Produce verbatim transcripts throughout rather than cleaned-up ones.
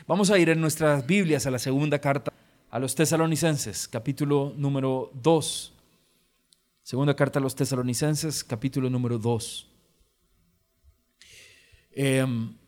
Vamos a ir en nuestras Biblias a la segunda carta a los Tesalonicenses, capítulo número dos. Segunda carta a los Tesalonicenses, capítulo número dos. Eh,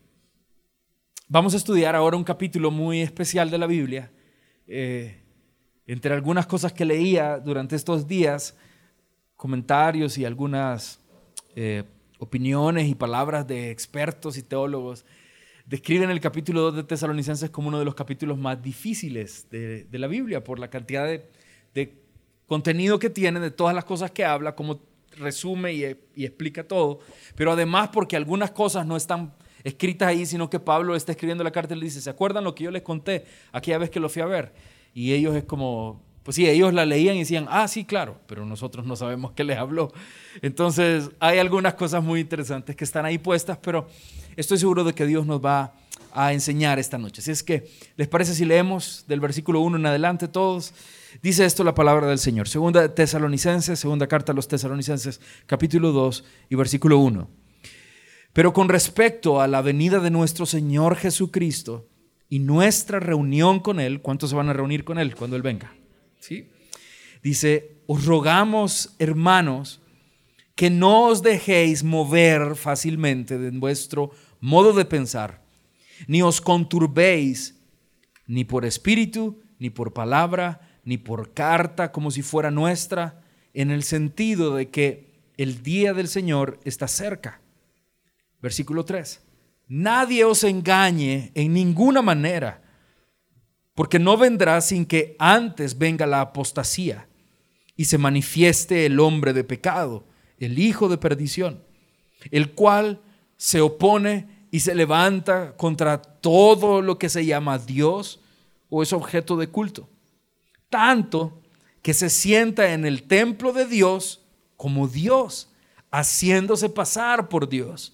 vamos a estudiar ahora un capítulo muy especial de la Biblia. Eh, entre algunas cosas que leía durante estos días, comentarios y algunas eh, opiniones y palabras de expertos y teólogos describen el capítulo dos de Tesalonicenses como uno de los capítulos más difíciles de, de la Biblia por la cantidad de, de contenido que tiene, de todas las cosas que habla, cómo resume y, y explica todo, pero además porque algunas cosas no están escritas ahí, sino que Pablo está escribiendo la carta y le dice: ¿se acuerdan lo que yo les conté aquella vez que lo fui a ver? Y ellos es como, pues sí, ellos la leían y decían: ah, sí, claro, pero nosotros no sabemos qué les habló. Entonces hay algunas cosas muy interesantes que están ahí puestas, pero estoy seguro de que Dios nos va a enseñar esta noche. Así es que, ¿les parece si leemos del versículo uno en adelante todos? Dice esto la palabra del Señor. Segunda de Tesalonicenses, segunda carta a los Tesalonicenses, capítulo dos y versículo uno. Pero con respecto a la venida de nuestro Señor Jesucristo y nuestra reunión con Él, ¿cuántos se van a reunir con Él cuando Él venga? ¿Sí? Dice: os rogamos, hermanos, que no os dejéis mover fácilmente de vuestro modo de pensar, ni os conturbéis, ni por espíritu, ni por palabra, ni por carta como si fuera nuestra, en el sentido de que el día del Señor está cerca. Versículo tres. Nadie os engañe en ninguna manera, porque no vendrá sin que antes venga la apostasía y se manifieste el hombre de pecado, el hijo de perdición, el cual se opone y se levanta contra todo lo que se llama Dios o es objeto de culto, tanto que se sienta en el templo de Dios como Dios, haciéndose pasar por Dios.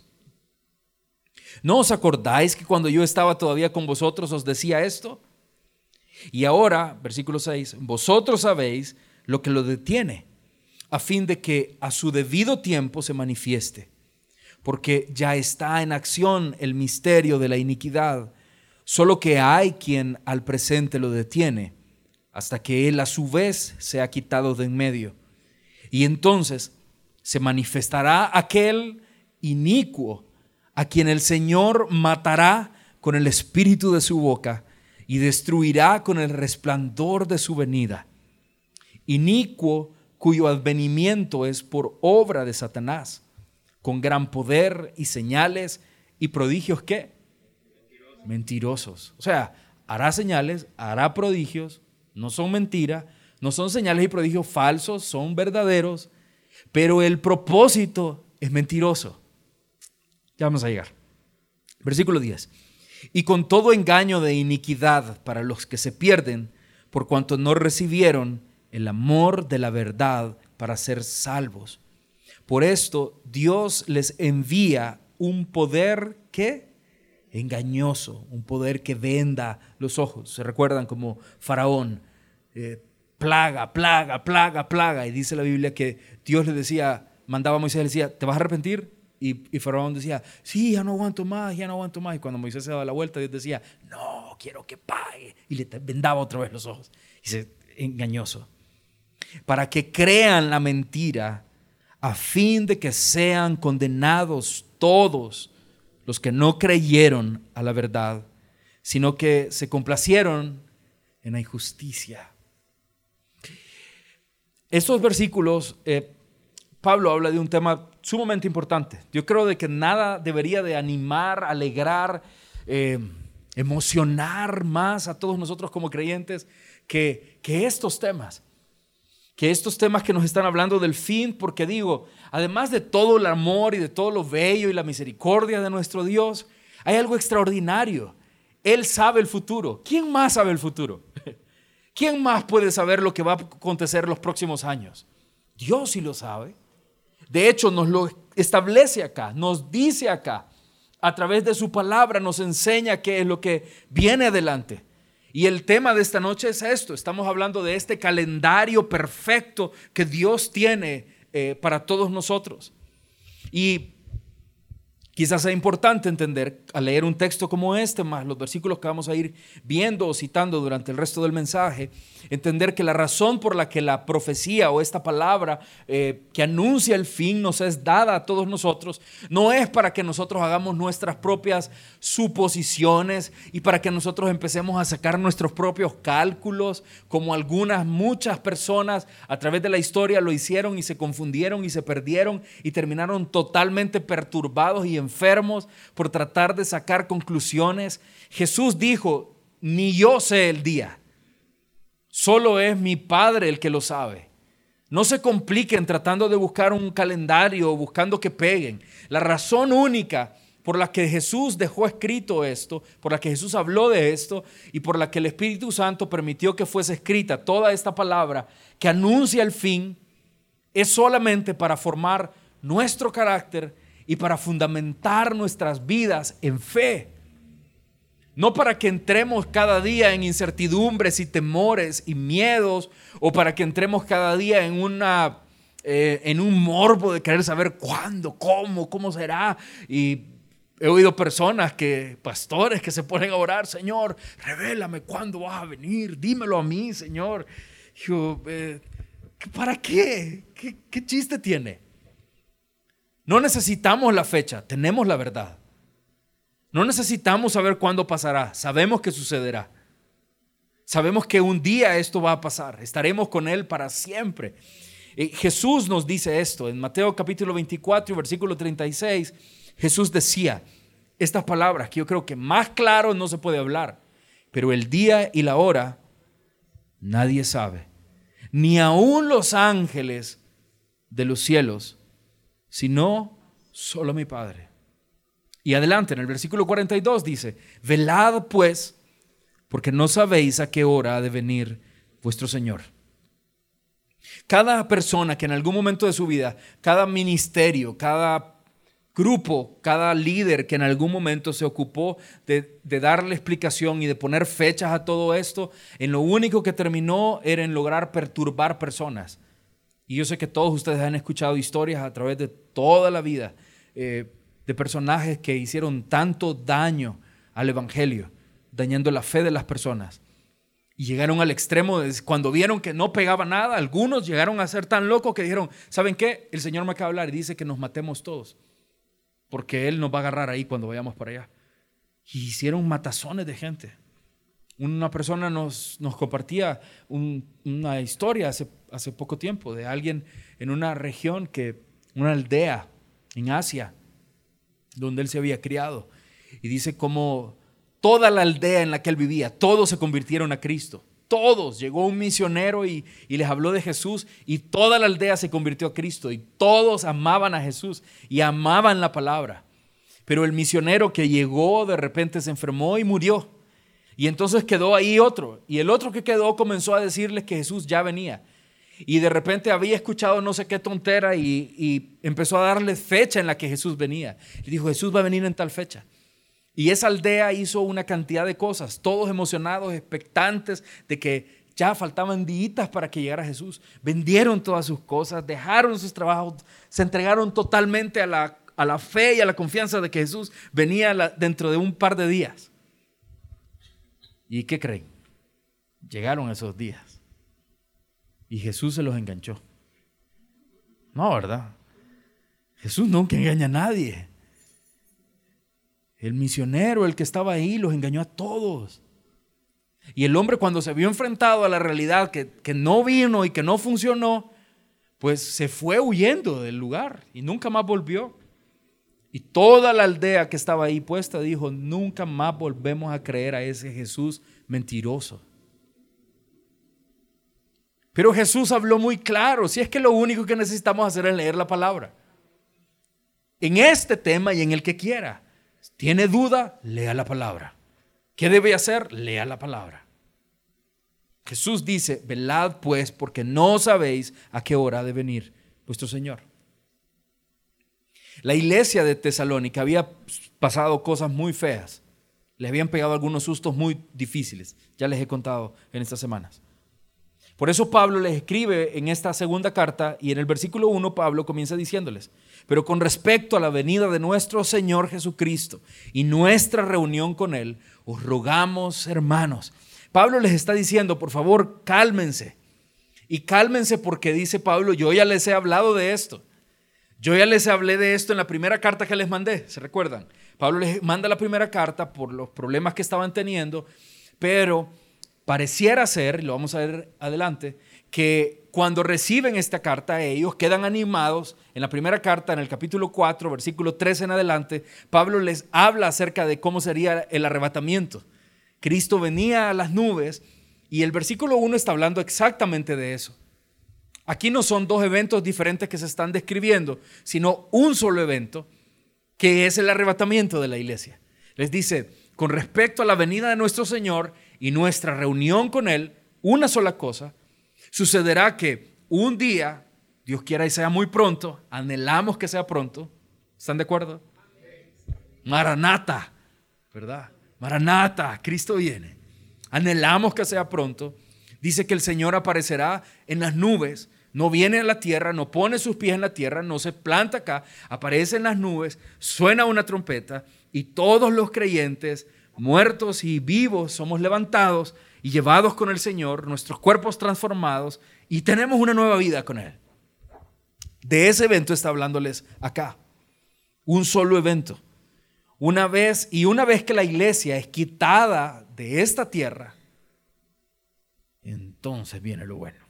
¿No os acordáis que cuando yo estaba todavía con vosotros os decía esto? Y ahora, versículo seis, vosotros sabéis lo que lo detiene, a fin de que a su debido tiempo se manifieste, porque ya está en acción el misterio de la iniquidad, solo que hay quien al presente lo detiene, hasta que él a su vez sea quitado de en medio. Y entonces se manifestará aquel inicuo, a quien el Señor matará con el espíritu de su boca y destruirá con el resplandor de su venida. Inicuo, cuyo advenimiento es por obra de Satanás, con gran poder y señales y prodigios, ¿qué? Mentirosos. Mentirosos. O sea, hará señales, hará prodigios, no son mentira, no son señales y prodigios falsos, son verdaderos, pero el propósito es mentiroso. Ya vamos a llegar. Versículo diez. Y con todo engaño de iniquidad para los que se pierden, por cuanto no recibieron el amor de la verdad para ser salvos. Por esto Dios les envía un poder que engañoso, un poder que venda los ojos. Se recuerdan como Faraón, eh, plaga, plaga, plaga, plaga. Y dice la Biblia que Dios le decía, mandaba a Moisés, le decía: ¿te vas a arrepentir? Y, y Faraón decía: sí, ya no aguanto más, ya no aguanto más. Y cuando Moisés se daba la vuelta, Dios decía: no, quiero que pague. Y le vendaba otra vez los ojos. Y dice: engañoso. Para que crean la mentira, a fin de que sean condenados todos los que no creyeron a la verdad, sino que se complacieron en la injusticia. Estos versículos, eh, Pablo habla de un tema sumamente importante. Yo creo de que nada debería de animar, alegrar, eh, emocionar más a todos nosotros como creyentes que, que estos temas. Que estos temas que nos están hablando del fin, porque digo, además de todo el amor y de todo lo bello y la misericordia de nuestro Dios, hay algo extraordinario. Él sabe el futuro. ¿Quién más sabe el futuro? ¿Quién más puede saber lo que va a acontecer en los próximos años? Dios sí lo sabe. De hecho, nos lo establece acá, nos dice acá, a través de su palabra nos enseña qué es lo que viene adelante. Y el tema de esta noche es esto. Estamos hablando de este calendario perfecto que Dios tiene eh, para todos nosotros. Y Quizás sea importante entender al leer un texto como este, más los versículos que vamos a ir viendo o citando durante el resto del mensaje, entender que la razón por la que la profecía o esta palabra eh, que anuncia el fin nos es dada a todos nosotros, no es para que nosotros hagamos nuestras propias suposiciones y para que nosotros empecemos a sacar nuestros propios cálculos, como algunas, muchas personas a través de la historia lo hicieron y se confundieron y se perdieron y terminaron totalmente perturbados y enfermos por tratar de sacar conclusiones. Jesús dijo: ni yo sé el día, solo es mi Padre el que lo sabe. No se compliquen tratando de buscar un calendario o buscando que peguen. La razón única por la que Jesús dejó escrito esto, por la que Jesús habló de esto y por la que el Espíritu Santo permitió que fuese escrita toda esta palabra que anuncia el fin, es solamente para formar nuestro carácter y para fundamentar nuestras vidas en fe. No para que entremos cada día en incertidumbres y temores y miedos, o para que entremos cada día en, una, eh, en un morbo de querer saber cuándo, cómo, cómo será. Y he oído personas, que, pastores que se ponen a orar: Señor, revélame cuándo vas a venir, dímelo a mí, Señor. Yo, eh, ¿para qué? ¿Qué, qué chiste tiene? No necesitamos la fecha, tenemos la verdad. No necesitamos saber cuándo pasará, sabemos que sucederá. Sabemos que un día esto va a pasar, estaremos con Él para siempre. Eh, Jesús nos dice esto en Mateo capítulo veinticuatro, versículo treinta y seis. Jesús decía estas palabras que yo creo que más claro no se puede hablar: pero el día y la hora nadie sabe, ni aun los ángeles de los cielos, sino solo mi Padre. Y adelante en el versículo cuarenta y dos dice: velad pues, porque no sabéis a qué hora ha de venir vuestro Señor. Cada persona que en algún momento de su vida, cada ministerio, cada grupo, cada líder que en algún momento se ocupó de, de darle explicación y de poner fechas a todo esto, en lo único que terminó era en lograr perturbar personas. Y yo sé que todos ustedes han escuchado historias a través de toda la vida eh, de personajes que hicieron tanto daño al evangelio, dañando la fe de las personas. Y llegaron al extremo de cuando vieron que no pegaba nada, algunos llegaron a ser tan locos que dijeron: ¿saben qué? El Señor me acaba de hablar y dice que nos matemos todos, porque Él nos va a agarrar ahí cuando vayamos para allá. Y hicieron matazones de gente. Una persona nos, nos compartía un, una historia hace, hace poco tiempo de alguien en una región, que, una aldea en Asia, donde él se había criado. Y dice cómo toda la aldea en la que él vivía, todos se convirtieron a Cristo. Todos. Llegó un misionero y, y les habló de Jesús y toda la aldea se convirtió a Cristo. Y todos amaban a Jesús y amaban la palabra. Pero el misionero que llegó de repente se enfermó y murió. Y entonces quedó ahí otro, y el otro que quedó comenzó a decirles que Jesús ya venía. Y de repente había escuchado no sé qué tontera y, y empezó a darles fecha en la que Jesús venía. Y dijo: Jesús va a venir en tal fecha. Y esa aldea hizo una cantidad de cosas, todos emocionados, expectantes de que ya faltaban días para que llegara Jesús. Vendieron todas sus cosas, dejaron sus trabajos, se entregaron totalmente a la, a la fe y a la confianza de que Jesús venía la, dentro de un par de días. ¿Y qué creen? Llegaron esos días y Jesús se los enganchó. No, ¿verdad? Jesús nunca engaña a nadie. El misionero, el que estaba ahí, los engañó a todos. Y el hombre, cuando se vio enfrentado a la realidad que, que no vino y que no funcionó, pues se fue huyendo del lugar y nunca más volvió. Y toda la aldea que estaba ahí puesta dijo: nunca más volvemos a creer a ese Jesús mentiroso. Pero Jesús habló muy claro. Si es que lo único que necesitamos hacer es leer la palabra. En este tema y en el que quiera. ¿Tiene duda? Lea la palabra. ¿Qué debe hacer? Lea la palabra. Jesús dice: velad pues, porque no sabéis a qué hora ha de venir vuestro Señor. La iglesia de Tesalónica había pasado cosas muy feas. Le habían pegado algunos sustos muy difíciles. Ya les he contado en estas semanas. Por eso Pablo les escribe en esta segunda carta y en el versículo uno Pablo comienza diciéndoles: pero con respecto a la venida de nuestro Señor Jesucristo y nuestra reunión con Él, os rogamos, hermanos. Pablo les está diciendo, por favor, cálmense. Y cálmense porque dice Pablo, yo ya les he hablado de esto. Yo ya les hablé de esto en la primera carta que les mandé, ¿se recuerdan? Pablo les manda la primera carta por los problemas que estaban teniendo, pero pareciera ser, y lo vamos a ver adelante, que cuando reciben esta carta ellos quedan animados. En la primera carta, en el capítulo cuatro, versículo trece en adelante, Pablo les habla acerca de cómo sería el arrebatamiento. Cristo venía a las nubes y el versículo uno está hablando exactamente de eso. Aquí no son dos eventos diferentes que se están describiendo, sino un solo evento, que es el arrebatamiento de la iglesia. Les dice, con respecto a la venida de nuestro Señor y nuestra reunión con Él, una sola cosa, sucederá que un día, Dios quiera y sea muy pronto, anhelamos que sea pronto, ¿están de acuerdo? Maranata, ¿verdad? Maranata, Cristo viene. Anhelamos que sea pronto. Dice que el Señor aparecerá en las nubes, no viene a la tierra, no pone sus pies en la tierra, no se planta acá, aparece en las nubes, suena una trompeta y todos los creyentes, muertos y vivos, somos levantados y llevados con el Señor, nuestros cuerpos transformados y tenemos una nueva vida con Él. De ese evento está hablándoles acá. Un solo evento. Una vez, y una vez que la iglesia es quitada de esta tierra, entonces viene lo bueno.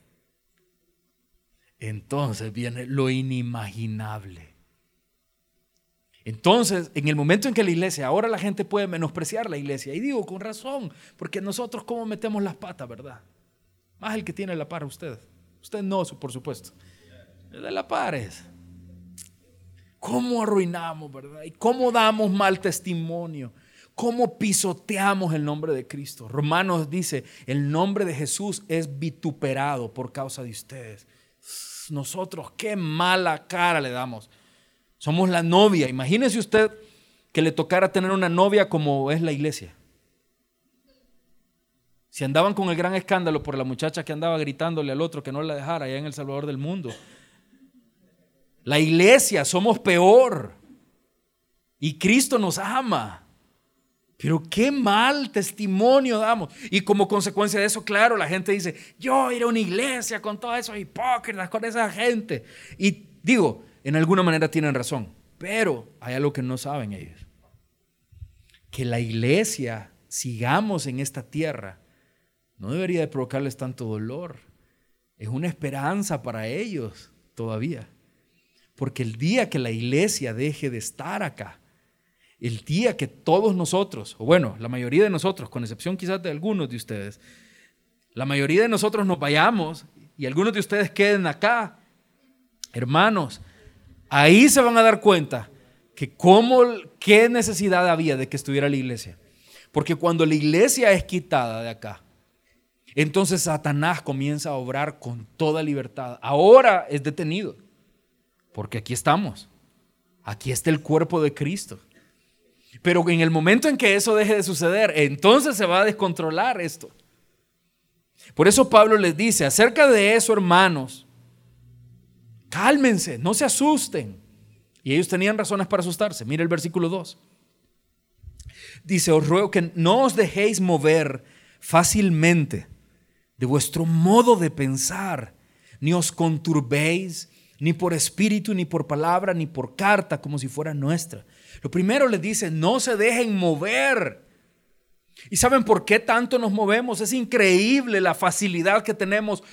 Entonces viene lo inimaginable. Entonces, en el momento en que la iglesia, ahora la gente puede menospreciar la iglesia, y digo con razón, porque nosotros cómo metemos las patas, ¿verdad? Más el que tiene la par, usted. Usted no, por supuesto. El de la par es. ¿Cómo arruinamos, verdad? ¿Y cómo damos mal testimonio? ¿Cómo pisoteamos el nombre de Cristo? Romanos dice, el nombre de Jesús es vituperado por causa de ustedes. Nosotros qué mala cara le damos. Somos la novia. Imagínese usted que le tocara tener una novia como es la iglesia. Si andaban con el gran escándalo por la muchacha que andaba gritándole al otro que no la dejara allá en El Salvador del mundo. La iglesia somos peor. Y Cristo nos ama. Pero qué mal testimonio damos. Y como consecuencia de eso, claro, la gente dice, yo iré a una iglesia con todos esos hipócritas, con esa gente. Y digo, en alguna manera tienen razón. Pero hay algo que no saben ellos. Que la iglesia, sigamos en esta tierra, no debería de provocarles tanto dolor. Es una esperanza para ellos todavía. Porque el día que la iglesia deje de estar acá, el día que todos nosotros, o bueno, la mayoría de nosotros, con excepción quizás de algunos de ustedes, la mayoría de nosotros nos vayamos y algunos de ustedes queden acá, hermanos, ahí se van a dar cuenta que cómo, qué necesidad había de que estuviera la iglesia. Porque cuando la iglesia es quitada de acá, entonces Satanás comienza a obrar con toda libertad. Ahora es detenido, porque aquí estamos, aquí está el cuerpo de Cristo. Pero en el momento en que eso deje de suceder, entonces se va a descontrolar esto. Por eso Pablo les dice, acerca de eso, hermanos, cálmense, no se asusten. Y ellos tenían razones para asustarse. Mira el versículo dos. Dice, os ruego que no os dejéis mover fácilmente de vuestro modo de pensar, ni os conturbéis, ni por espíritu, ni por palabra, ni por carta, como si fuera nuestra. Lo primero les dice, no se dejen mover. ¿Y saben por qué tanto nos movemos? Es increíble la facilidad que tenemos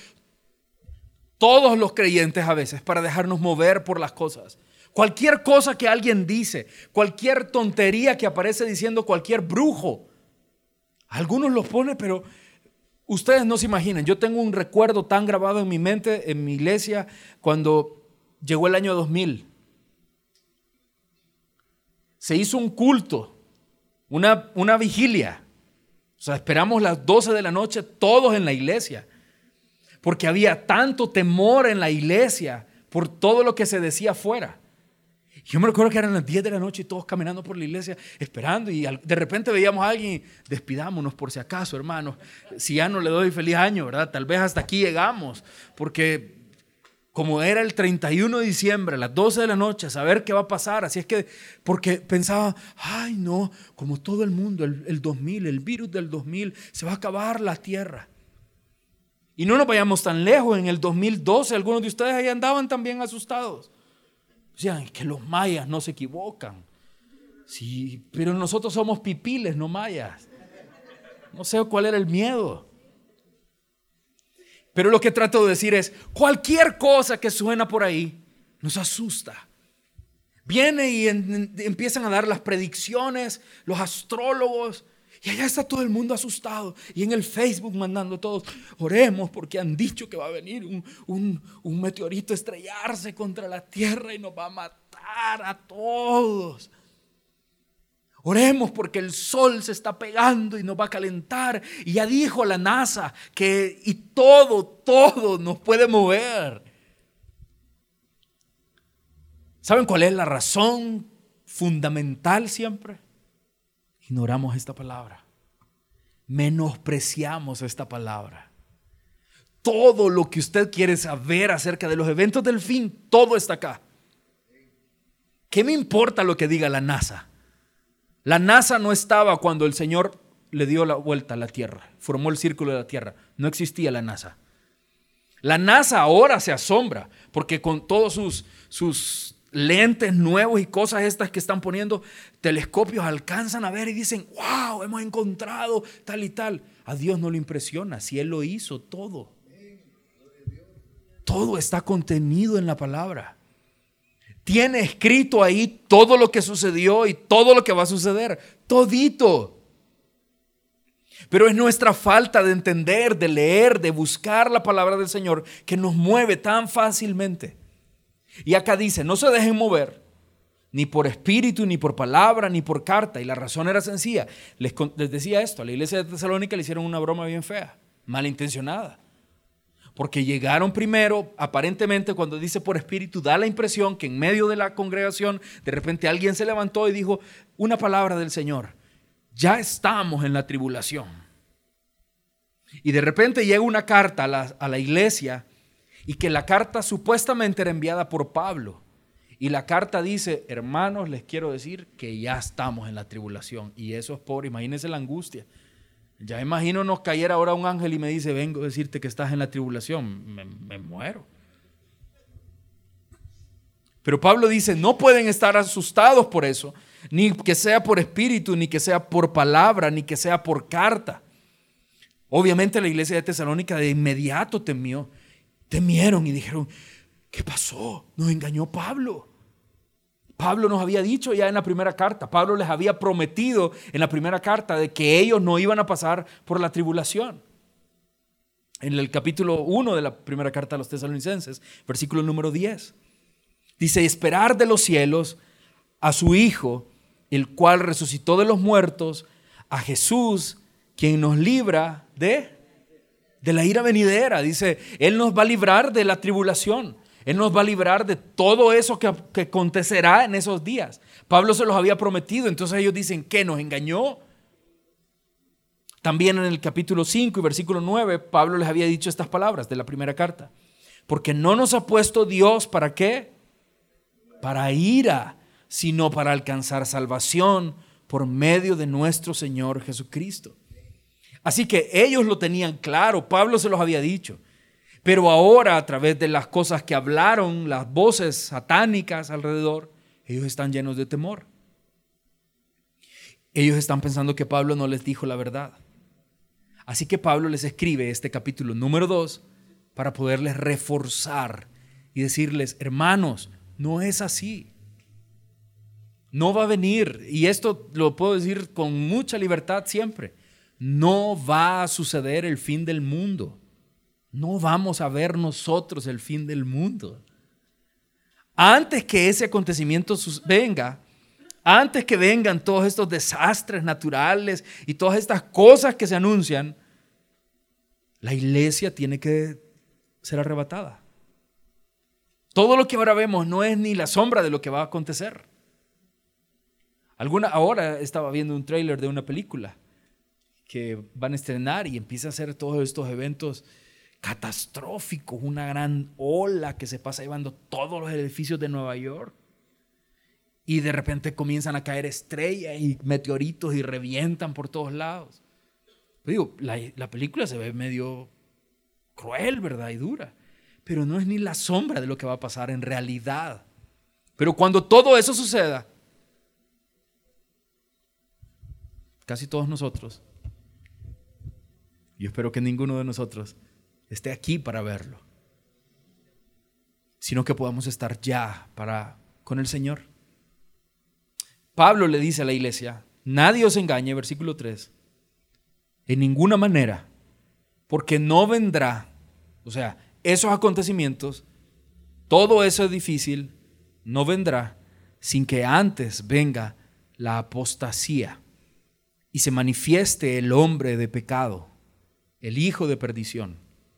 todos los creyentes a veces para dejarnos mover por las cosas. Cualquier cosa que alguien dice, cualquier tontería que aparece diciendo cualquier brujo, algunos los pone, pero ustedes no se imaginan. Yo tengo un recuerdo tan grabado en mi mente, en mi iglesia, cuando llegó el año dos mil. Se hizo un culto, una, una vigilia. O sea, esperamos las doce de la noche todos en la iglesia. Porque había tanto temor en la iglesia por todo lo que se decía afuera. Yo me recuerdo que eran las diez de la noche y todos caminando por la iglesia esperando, y de repente veíamos a alguien, despidámonos por si acaso, hermanos, si ya no le doy feliz año, ¿verdad? Tal vez hasta aquí llegamos, porque como era el treinta y uno de diciembre, a las doce de la noche, a saber qué va a pasar. Así es que, porque pensaba, ay no, como todo el mundo, el, el dos mil, el virus del dos mil, se va a acabar la tierra. Y no nos vayamos tan lejos, en el dos mil doce algunos de ustedes ahí andaban también asustados. Decían, es que los mayas no se equivocan. Sí, pero nosotros somos pipiles, no mayas. No sé cuál era el miedo. Pero lo que trato de decir es, cualquier cosa que suena por ahí nos asusta. Viene y en, en, empiezan a dar las predicciones, los astrólogos, y allá está todo el mundo asustado. Y en el Facebook mandando a todos, oremos porque han dicho que va a venir un, un, un meteorito a estrellarse contra la tierra y nos va a matar a todos. Oremos porque el sol se está pegando y nos va a calentar. Y ya dijo la NASA que y todo, todo nos puede mover. ¿Saben cuál es la razón fundamental siempre? Ignoramos esta palabra. Menospreciamos esta palabra. Todo lo que usted quiere saber acerca de los eventos del fin, todo está acá. ¿Qué me importa lo que diga la NASA? La NASA no estaba cuando el Señor le dio la vuelta a la Tierra, formó el círculo de la Tierra. No existía la NASA. La NASA ahora se asombra porque con todos sus, sus lentes nuevos y cosas estas que están poniendo, telescopios, alcanzan a ver y dicen, wow, hemos encontrado tal y tal. A Dios no le impresiona, si Él lo hizo todo. Todo está contenido en la palabra. Tiene escrito ahí todo lo que sucedió y todo lo que va a suceder. Todito. Pero es nuestra falta de entender, de leer, de buscar la palabra del Señor que nos mueve tan fácilmente. Y acá dice, no se dejen mover ni por espíritu, ni por palabra, ni por carta. Y la razón era sencilla. Les, les decía esto, a la iglesia de Tesalónica le hicieron una broma bien fea, malintencionada. Porque llegaron primero, aparentemente cuando dice por espíritu, da la impresión que en medio de la congregación, de repente alguien se levantó y dijo una palabra del Señor. Ya estamos en la tribulación. Y de repente llega una carta a la, a la iglesia, y que la carta supuestamente era enviada por Pablo. Y la carta dice, hermanos, les quiero decir que ya estamos en la tribulación. Y eso es pobre, imagínense la angustia. Ya imagino nos cayera ahora un ángel y me dice, vengo a decirte que estás en la tribulación. Me, me muero. Pero Pablo dice, no pueden estar asustados por eso, ni que sea por espíritu, ni que sea por palabra, ni que sea por carta. Obviamente la iglesia de Tesalónica de inmediato temió, temieron y dijeron, ¿qué pasó? Nos engañó Pablo. Pablo nos había dicho ya en la primera carta, Pablo les había prometido en la primera carta de que ellos no iban a pasar por la tribulación. En el capítulo uno de la primera carta a los tesalonicenses, versículo número diez, dice, esperar de los cielos a su Hijo, el cual resucitó de los muertos, a Jesús, quien nos libra de, de la ira venidera. Dice, Él nos va a librar de la tribulación. Él nos va a librar de todo eso que, que acontecerá en esos días. Pablo se los había prometido. Entonces ellos dicen, ¿qué? ¿Nos engañó? También en el capítulo cinco y versículo nueve, Pablo les había dicho estas palabras de la primera carta. Porque no nos ha puesto Dios, ¿para qué? Para ira, sino para alcanzar salvación por medio de nuestro Señor Jesucristo. Así que ellos lo tenían claro, Pablo se los había dicho. Pero ahora, a través de las cosas que hablaron, las voces satánicas alrededor, ellos están llenos de temor. Ellos están pensando que Pablo no les dijo la verdad. Así que Pablo les escribe este capítulo número dos para poderles reforzar y decirles, hermanos, no es así. No va a venir, y esto lo puedo decir con mucha libertad siempre, no va a suceder el fin del mundo. No vamos a ver nosotros el fin del mundo. Antes que ese acontecimiento venga, antes que vengan todos estos desastres naturales y todas estas cosas que se anuncian, la iglesia tiene que ser arrebatada. Todo lo que ahora vemos no es ni la sombra de lo que va a acontecer. Alguna, ahora estaba viendo un tráiler de una película que van a estrenar y empieza a hacer todos estos eventos catastróficos, una gran ola que se pasa llevando todos los edificios de Nueva York y de repente comienzan a caer estrellas y meteoritos y revientan por todos lados. Pero digo, la, la película se ve medio cruel, ¿verdad? Y dura, pero no es ni la sombra de lo que va a pasar en realidad. Pero cuando todo eso suceda, casi todos nosotros, yo espero que ninguno de nosotros esté aquí para verlo, sino que podamos estar ya para, con el Señor. Pablo le dice a la iglesia, nadie os engañe, versículo tres, en ninguna manera, porque no vendrá, o sea, esos acontecimientos, todo eso es difícil, no vendrá sin que antes venga la apostasía y se manifieste el hombre de pecado, el hijo de perdición.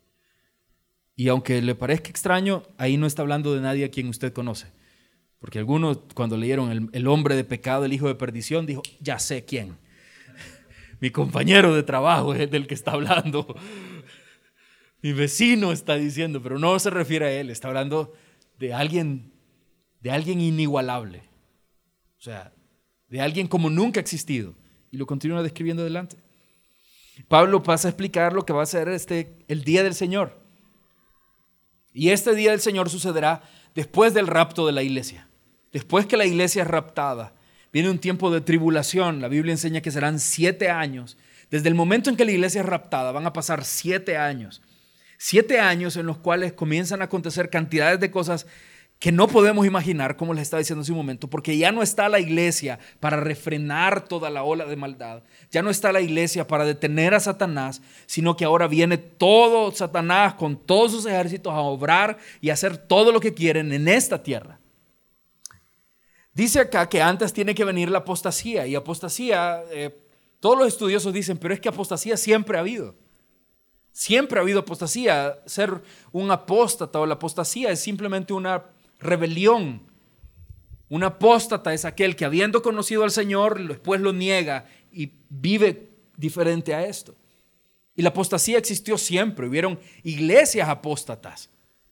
Y aunque le parezca extraño, ahí no está hablando de nadie a quien usted conoce. Porque algunos cuando leyeron el, el hombre de pecado, el hijo de perdición, dijo, ya sé quién. Mi compañero de trabajo es del que está hablando. Mi vecino está diciendo, pero no se refiere a él, está hablando de alguien, de alguien inigualable. O sea, de alguien como nunca ha existido. Y lo continúa describiendo adelante. Pablo pasa a explicar lo que va a ser este, el día del Señor. Y este día del Señor sucederá después del rapto de la iglesia. Después que la iglesia es raptada, viene un tiempo de tribulación. La Biblia enseña que serán siete años. Desde el momento en que la iglesia es raptada, van a pasar siete años. Siete años en los cuales comienzan a acontecer cantidades de cosas que no podemos imaginar, como les estaba diciendo hace un momento, porque ya no está la iglesia para refrenar toda la ola de maldad. Ya no está la iglesia para detener a Satanás, sino que ahora viene todo Satanás con todos sus ejércitos a obrar y a hacer todo lo que quieren en esta tierra. Dice acá que antes tiene que venir la apostasía, y apostasía, eh, todos los estudiosos dicen, pero es que apostasía siempre ha habido. Siempre ha habido apostasía. Ser un apóstata o la apostasía es simplemente una rebelión. Un apóstata es aquel que habiendo conocido al Señor, después lo niega y vive diferente a esto. Y la apostasía existió siempre. Hubieron iglesias apóstatas.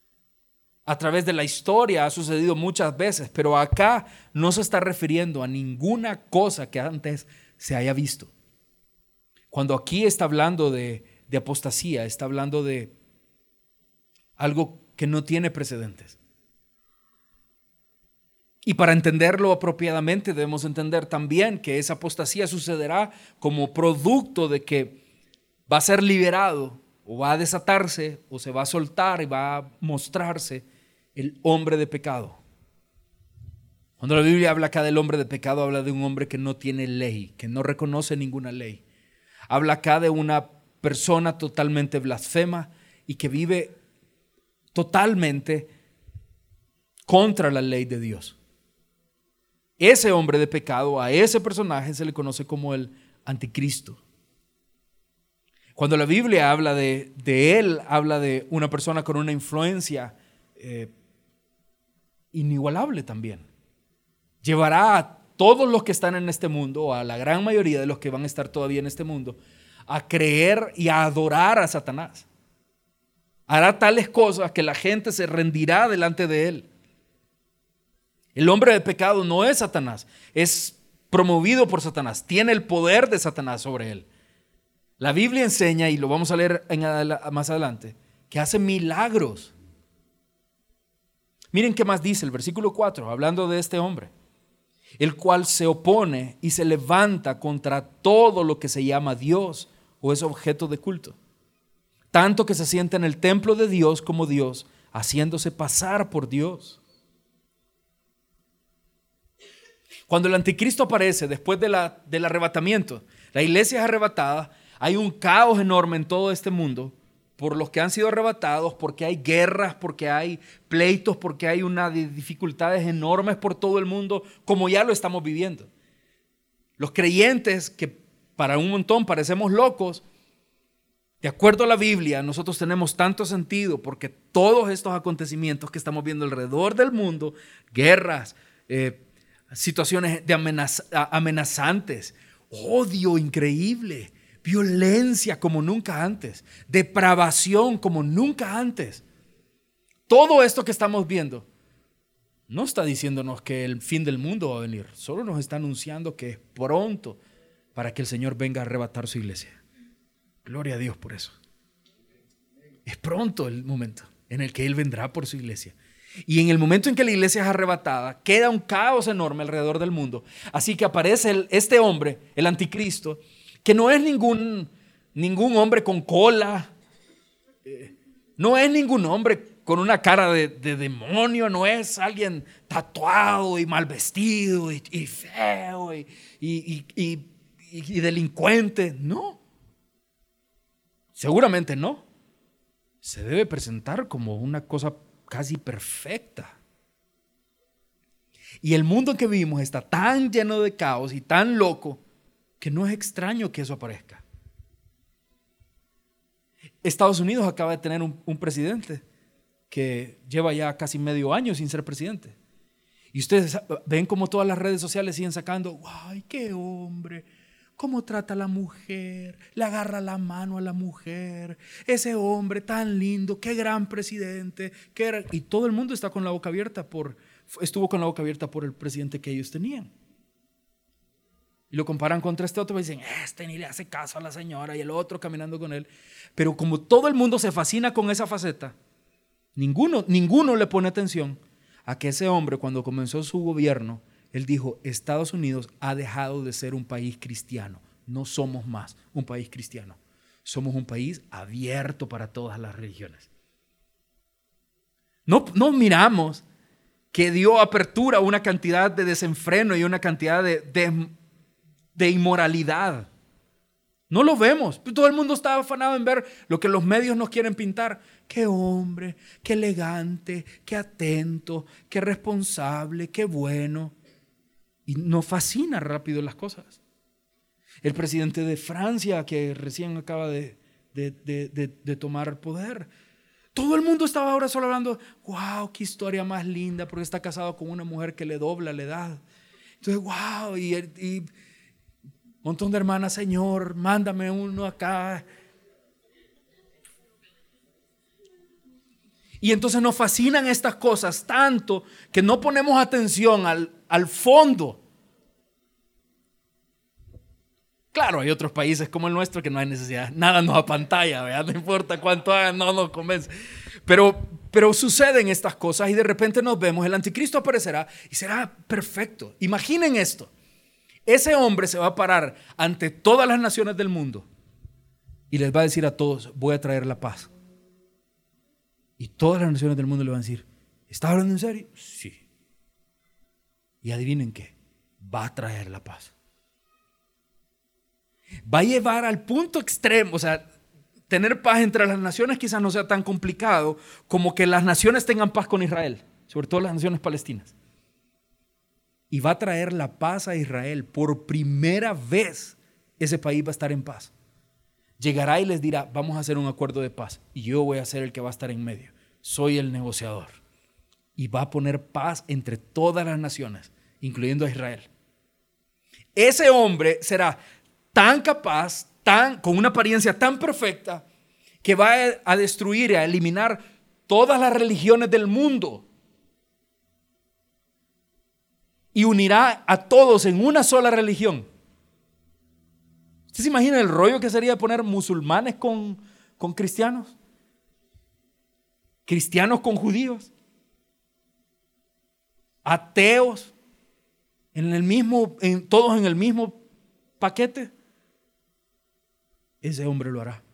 A través de la historia ha sucedido muchas veces, pero acá no se está refiriendo a ninguna cosa que antes se haya visto. Cuando aquí está hablando de, de apostasía, está hablando de algo que no tiene precedentes. Y para entenderlo apropiadamente debemos entender también que esa apostasía sucederá como producto de que va a ser liberado o va a desatarse o se va a soltar y va a mostrarse el hombre de pecado. Cuando la Biblia habla acá del hombre de pecado, habla de un hombre que no tiene ley, que no reconoce ninguna ley. Habla acá de una persona totalmente blasfema y que vive totalmente contra la ley de Dios. Ese hombre de pecado, a ese personaje se le conoce como el anticristo. Cuando la Biblia habla de, de él, habla de una persona con una influencia eh, inigualable también. Llevará a todos los que están en este mundo, o a la gran mayoría de los que van a estar todavía en este mundo, a creer y a adorar a Satanás. Hará tales cosas que la gente se rendirá delante de él. El hombre de pecado no es Satanás, es promovido por Satanás, tiene el poder de Satanás sobre él. La Biblia enseña, y lo vamos a leer en, más adelante, que hace milagros. Miren qué más dice el versículo cuatro, hablando de este hombre, el cual se opone y se levanta contra todo lo que se llama Dios o es objeto de culto, tanto que se sienta en el templo de Dios como Dios, haciéndose pasar por Dios. Cuando el anticristo aparece después de la, del arrebatamiento, la iglesia es arrebatada, hay un caos enorme en todo este mundo por los que han sido arrebatados, porque hay guerras, porque hay pleitos, porque hay una de dificultades enormes por todo el mundo, como ya lo estamos viviendo. Los creyentes, que para un montón parecemos locos, De acuerdo a la Biblia, nosotros tenemos tanto sentido porque todos estos acontecimientos que estamos viendo alrededor del mundo, guerras, eh, situaciones de amenaz- amenazantes, odio increíble, violencia como nunca antes, depravación como nunca antes. Todo esto que estamos viendo no está diciéndonos que el fin del mundo va a venir, solo nos está anunciando que es pronto para que el Señor venga a arrebatar su iglesia. Gloria a Dios por eso. Es pronto el momento en el que Él vendrá por su iglesia. Y en el momento en que la iglesia es arrebatada, queda un caos enorme alrededor del mundo. Así que aparece el, este hombre, el anticristo, que no es ningún, ningún hombre con cola, eh, no es ningún hombre con una cara de, de demonio, no es alguien tatuado y mal vestido y, y feo y, y, y, y, y delincuente. No, seguramente no. Se debe presentar como una cosa casi perfecta. Y el mundo en que vivimos está tan lleno de caos y tan loco que no es extraño que eso aparezca. Estados Unidos acaba de tener un, un presidente que lleva ya casi medio año sin ser presidente. Y ustedes ven cómo todas las redes sociales siguen sacando, ¡ay, qué hombre! ¿Cómo trata a la mujer? Le agarra la mano a la mujer. Ese hombre tan lindo, qué gran presidente. Qué gran... Y todo el mundo está con la boca abierta por, estuvo con la boca abierta por el presidente que ellos tenían. Y lo comparan contra este otro y dicen, este ni le hace caso a la señora y el otro caminando con él. Pero como todo el mundo se fascina con esa faceta, ninguno, ninguno le pone atención a que ese hombre, cuando comenzó su gobierno, él dijo, Estados Unidos ha dejado de ser un país cristiano. No somos más un país cristiano. Somos un país abierto para todas las religiones. No, no miramos que dio apertura a una cantidad de desenfreno y una cantidad de, de, de inmoralidad. No lo vemos. Todo el mundo está afanado en ver lo que los medios nos quieren pintar. Qué hombre, qué elegante, qué atento, qué responsable, qué bueno. Y nos fascina rápido las cosas. El presidente de Francia, que recién acaba de, de, de, de, de tomar poder, todo el mundo estaba ahora solo hablando, wow, qué historia más linda, porque está casado con una mujer que le dobla la edad. Entonces, wow, y, y un montón de hermanas, Señor, mándame uno acá. Y entonces nos fascinan estas cosas tanto que no ponemos atención al, al fondo. Claro, hay otros países como el nuestro que no hay necesidad, nada nos apantalla, ¿verdad? No importa cuánto hagan, no nos convence. Pero, pero suceden estas cosas y de repente nos vemos, el anticristo aparecerá y será perfecto. Imaginen esto, ese hombre se va a parar ante todas las naciones del mundo y les va a decir a todos, voy a traer la paz. Y todas las naciones del mundo le van a decir, ¿estás hablando en serio? Sí. Y adivinen qué, va a traer la paz. Va a llevar al punto extremo, o sea, tener paz entre las naciones quizás no sea tan complicado como que las naciones tengan paz con Israel, sobre todo las naciones palestinas. Y va a traer la paz a Israel. Por primera vez ese país va a estar en paz. Llegará y les dirá, vamos a hacer un acuerdo de paz y yo voy a ser el que va a estar en medio. Soy el negociador. Y va a poner paz entre todas las naciones, incluyendo a Israel. Ese hombre será tan capaz, tan, con una apariencia tan perfecta, que va a destruir y a eliminar todas las religiones del mundo y unirá a todos en una sola religión. ¿Usted se imagina el rollo que sería poner musulmanes con, con cristianos? Cristianos con judíos, ateos, en el mismo, en, todos en el mismo paquete. Ese hombre lo hará.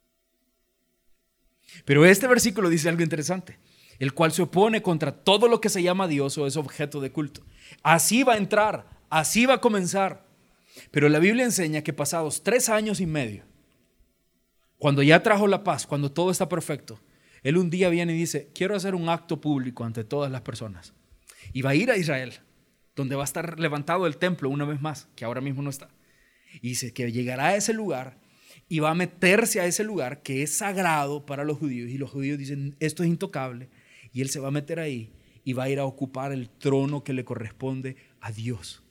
Pero este versículo dice algo interesante, el cual se opone contra todo lo que se llama Dios o es objeto de culto. Así va a entrar, así va a comenzar. Pero la Biblia enseña que pasados tres años y medio, cuando ya trajo la paz, cuando todo está perfecto, Él un día viene y dice, quiero hacer un acto público ante todas las personas. Y va a ir a Israel, donde va a estar levantado el templo una vez más, que ahora mismo no está. Y dice que llegará a ese lugar y va a meterse a ese lugar que es sagrado para los judíos, y los judíos dicen, esto es intocable, y él se va a meter ahí y va a ir a ocupar el trono que le corresponde a Dios.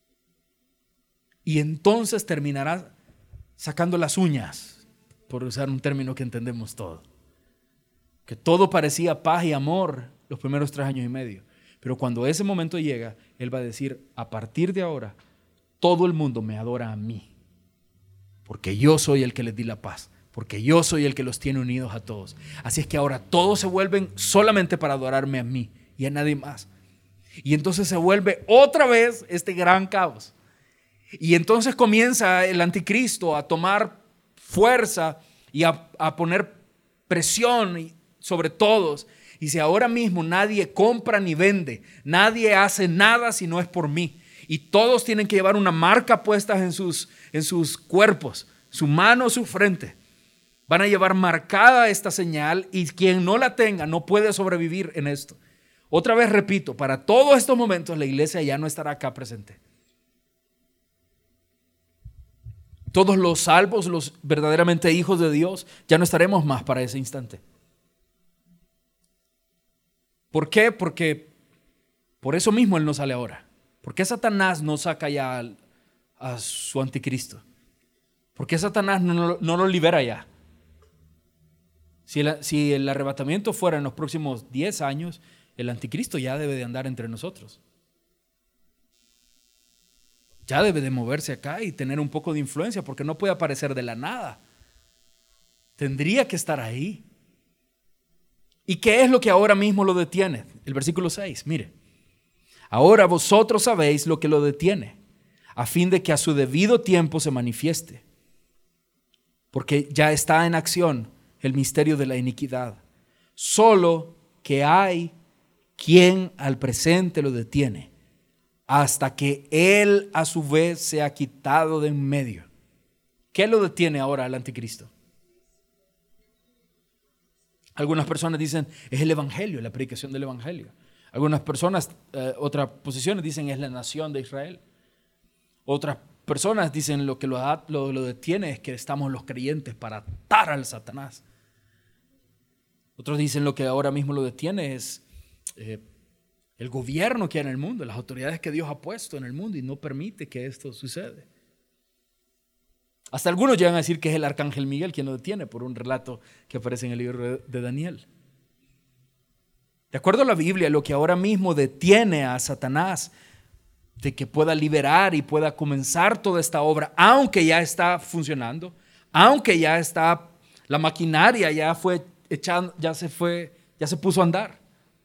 Y entonces terminará sacando las uñas, por usar un término que entendemos todos. Que todo parecía paz y amor los primeros tres años y medio. Pero cuando ese momento llega, él va a decir, a partir de ahora, todo el mundo me adora a mí. Porque yo soy el que les di la paz. Porque yo soy el que los tiene unidos a todos. Así es que ahora todos se vuelven solamente para adorarme a mí y a nadie más. Y entonces se vuelve otra vez este gran caos. Y entonces comienza el anticristo a tomar fuerza y a, a poner presión sobre todos. Y si ahora mismo nadie compra ni vende, nadie hace nada si no es por mí. Y todos tienen que llevar una marca puesta en sus, en sus cuerpos, su mano, su frente. Van a llevar marcada esta señal y quien no la tenga no puede sobrevivir en esto. Otra vez repito, para todos estos momentos la iglesia ya no estará acá presente. Todos los salvos, los verdaderamente hijos de Dios, ya no estaremos más para ese instante. ¿Por qué? Porque por eso mismo Él no sale ahora. ¿Por qué Satanás no saca ya al, a su anticristo? ¿Por qué Satanás no, no, no lo libera ya? Si el, si el arrebatamiento fuera en los próximos diez años, el anticristo ya debe de andar entre nosotros. Ya debe de moverse acá y tener un poco de influencia, porque no puede aparecer de la nada. Tendría que estar ahí. ¿Y qué es lo que ahora mismo lo detiene? El versículo seis, mire. Ahora vosotros sabéis lo que lo detiene, a fin de que a su debido tiempo se manifieste. Porque ya está en acción el misterio de la iniquidad. Solo que hay quien al presente lo detiene, hasta que él a su vez sea quitado de en medio. ¿Qué lo detiene ahora al anticristo? Algunas personas dicen es el evangelio, la predicación del evangelio. Algunas personas, eh, otras posiciones dicen es la nación de Israel. Otras personas dicen lo que lo, lo, lo detiene es que estamos los creyentes para atar al Satanás. Otros dicen lo que ahora mismo lo detiene es eh, el gobierno que hay en el mundo, las autoridades que Dios ha puesto en el mundo y no permite que esto suceda. Hasta algunos llegan a decir que es el arcángel Miguel quien lo detiene por un relato que aparece en el libro de Daniel. De acuerdo a la Biblia, lo que ahora mismo detiene a Satanás de que pueda liberar y pueda comenzar toda esta obra, aunque ya está funcionando, aunque ya está, la maquinaria ya fue echando, ya se fue, ya se puso a andar.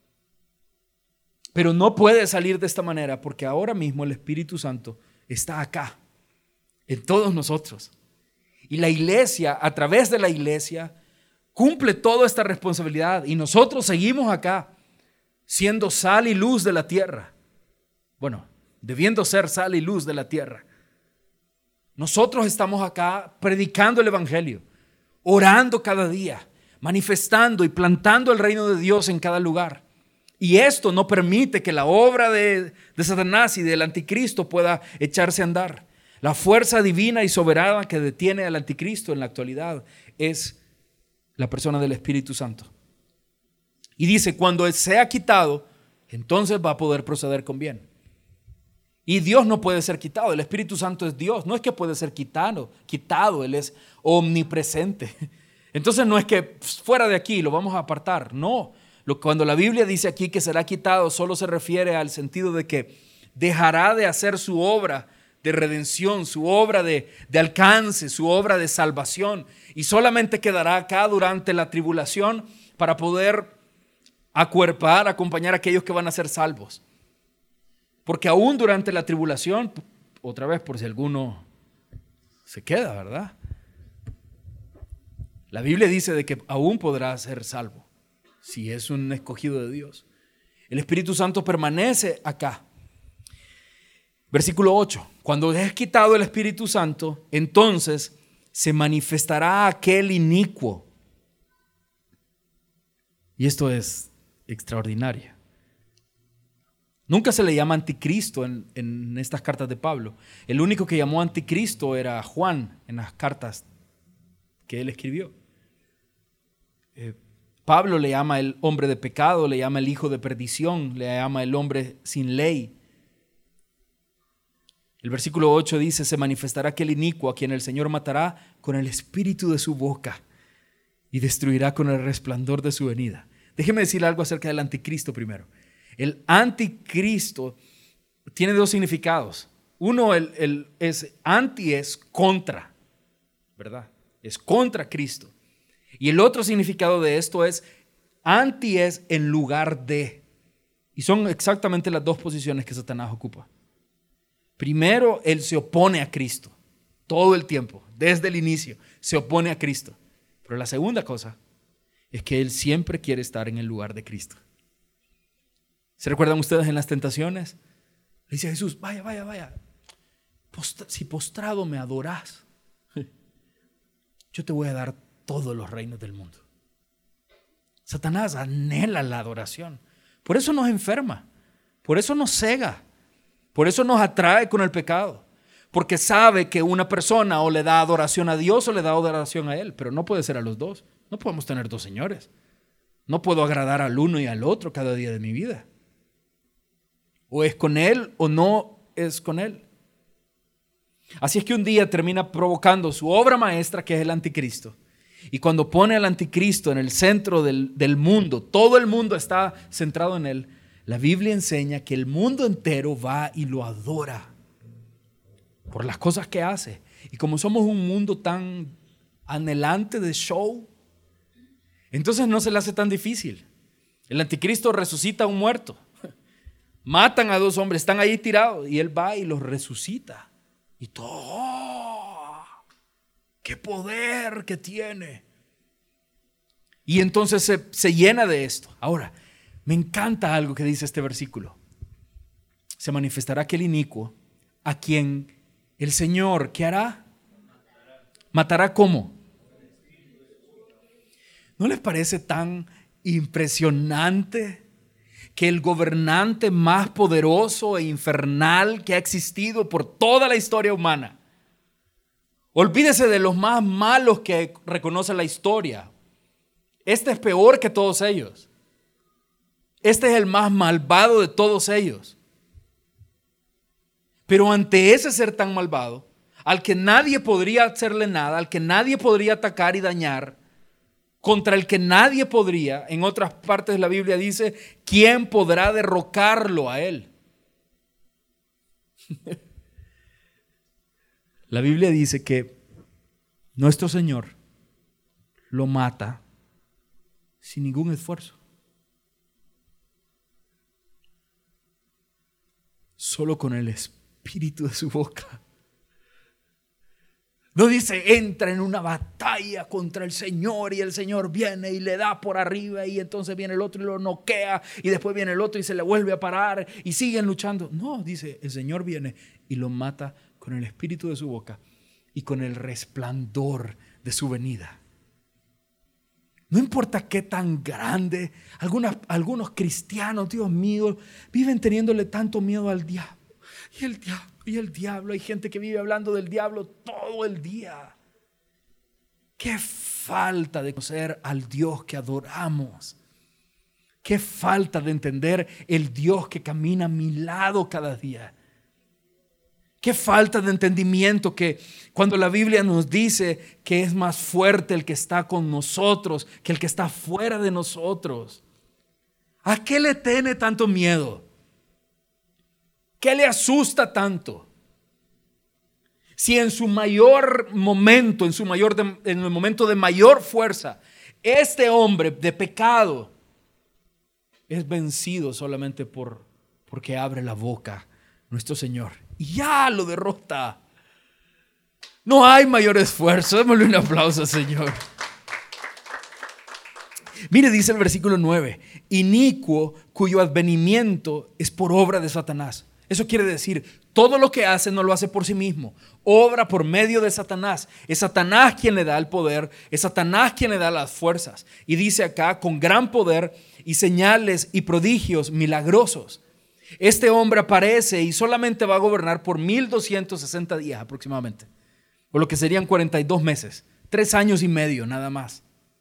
Pero no puede salir de esta manera porque ahora mismo el Espíritu Santo está acá, en todos nosotros. Y la iglesia, a través de la iglesia, cumple toda esta responsabilidad y nosotros seguimos acá siendo sal y luz de la tierra. Bueno, debiendo ser sal y luz de la tierra. Nosotros estamos acá predicando el evangelio, orando cada día, manifestando y plantando el reino de Dios en cada lugar. Y esto no permite que la obra de, de Satanás y del anticristo pueda echarse a andar. La fuerza divina y soberana que detiene al anticristo en la actualidad es la persona del Espíritu Santo. Y dice, cuando sea quitado, entonces va a poder proceder con bien. Y Dios no puede ser quitado. El Espíritu Santo es Dios. No es que puede ser quitado, quitado. Él es omnipresente. Entonces no es que fuera de aquí lo vamos a apartar. No. Cuando la Biblia dice aquí que será quitado, solo se refiere al sentido de que dejará de hacer su obra de redención, su obra de, de alcance, su obra de salvación, y solamente quedará acá durante la tribulación para poder acuerpar, acompañar a aquellos que van a ser salvos. Porque aún durante la tribulación, otra vez por si alguno se queda, ¿verdad? La Biblia dice de que aún podrá ser salvo si es un escogido de Dios. El Espíritu Santo permanece acá. Versículo ocho. Cuando es quitado el Espíritu Santo, entonces se manifestará aquel inicuo. Y esto es extraordinario. Nunca se le llama anticristo en, en estas cartas de Pablo. El único que llamó anticristo era Juan en las cartas que él escribió. Eh, Pablo le llama el hombre de pecado, le llama el hijo de perdición, le llama el hombre sin ley. El versículo ocho dice: se manifestará aquel inicuo a quien el Señor matará con el espíritu de su boca y destruirá con el resplandor de su venida. Déjeme decir algo acerca del anticristo primero. El anticristo tiene dos significados. Uno, el, el, es anti, es contra, ¿verdad? Es contra Cristo. Y el otro significado de esto es anti, es en lugar de. Y son exactamente las dos posiciones que Satanás ocupa. Primero, él se opone a Cristo todo el tiempo, desde el inicio, se opone a Cristo. Pero la segunda cosa es que él siempre quiere estar en el lugar de Cristo. ¿Se recuerdan ustedes en las tentaciones? Le dice a Jesús: vaya, vaya, vaya. Post- si postrado me adorás, yo te voy a dar todos los reinos del mundo. Satanás anhela la adoración. Por eso nos enferma, por eso nos cega, por eso nos atrae con el pecado. Porque sabe que una persona o le da adoración a Dios o le da adoración a Él, pero no puede ser a los dos. No podemos tener dos señores. No puedo agradar al uno y al otro cada día de mi vida. O es con Él o no es con Él. Así es que un día termina provocando su obra maestra, que es el anticristo. Y cuando pone al anticristo en el centro del, del mundo, todo el mundo está centrado en él, la Biblia enseña que el mundo entero va y lo adora por las cosas que hace. Y como somos un mundo tan anhelante de show, entonces no se le hace tan difícil. El anticristo resucita a un muerto. Matan a dos hombres, están ahí tirados, y él va y los resucita. Y todo, ¡oh! ¡Qué poder que tiene! Y entonces se, se llena de esto. Ahora, me encanta algo que dice este versículo. Se manifestará aquel inicuo a quien el Señor, ¿qué hará? ¿Matará cómo? ¿No les parece tan impresionante que el gobernante más poderoso e infernal que ha existido por toda la historia humana? Olvídese de los más malos que reconoce la historia. Este es peor que todos ellos. Este es el más malvado de todos ellos. Pero ante ese ser tan malvado, al que nadie podría hacerle nada, al que nadie podría atacar y dañar, contra el que nadie podría, en otras partes de la Biblia dice, ¿quién podrá derrocarlo a él? La Biblia dice que nuestro Señor lo mata sin ningún esfuerzo. Solo con el espíritu de su boca. No dice entra en una batalla contra el Señor y el Señor viene y le da por arriba y entonces viene el otro y lo noquea y después viene el otro y se le vuelve a parar y siguen luchando. No, dice el Señor viene y lo mata con el espíritu de su boca y con el resplandor de su venida. No importa qué tan grande, algunas, algunos cristianos, Dios mío, viven teniéndole tanto miedo al diablo. Y el diablo, y el diablo. Hay gente que vive hablando del diablo todo el día. Qué falta de conocer al Dios que adoramos. Qué falta de entender el Dios que camina a mi lado cada día. Qué falta de entendimiento que cuando la Biblia nos dice que es más fuerte el que está con nosotros que el que está fuera de nosotros. ¿A qué le tiene tanto miedo? ¿Qué le asusta tanto? Si en su mayor momento, en su mayor de, en el momento de mayor fuerza, este hombre de pecado es vencido solamente por porque abre la boca nuestro Señor y ya lo derrota. No hay mayor esfuerzo. Démosle un aplauso al Señor. Mire, dice el versículo nueve: inicuo cuyo advenimiento es por obra de Satanás. Eso quiere decir, todo lo que hace no lo hace por sí mismo, obra por medio de Satanás. Es Satanás quien le da el poder, es Satanás quien le da las fuerzas. Y dice acá, con gran poder y señales y prodigios milagrosos. Este hombre aparece y solamente va a gobernar por mil doscientos sesenta días aproximadamente, o lo que serían cuarenta y dos meses, Tres años y medio nada más.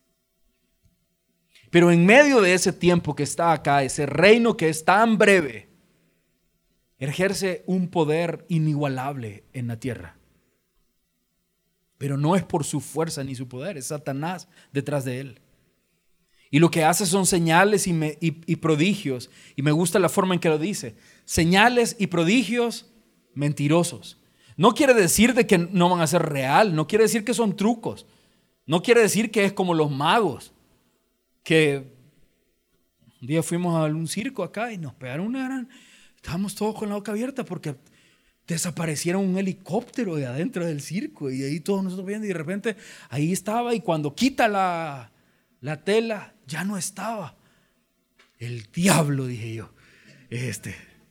Pero en medio de ese tiempo que está acá, ese reino que es tan breve, ejerce un poder inigualable en la tierra. Pero no es por su fuerza ni su poder, es Satanás detrás de él. Y lo que hace son señales y, me, y, y prodigios. Y me gusta la forma en que lo dice. Señales y prodigios mentirosos. No quiere decir de que no van a ser real. No quiere decir que son trucos. No quiere decir que es como los magos. Que un día fuimos a un circo acá y nos pegaron una gran... Estábamos todos con la boca abierta porque desaparecieron un helicóptero de adentro del circo. Y ahí todos nosotros viendo y de repente ahí estaba. Y cuando quita la, la tela, ya no estaba. El diablo, dije yo. Este.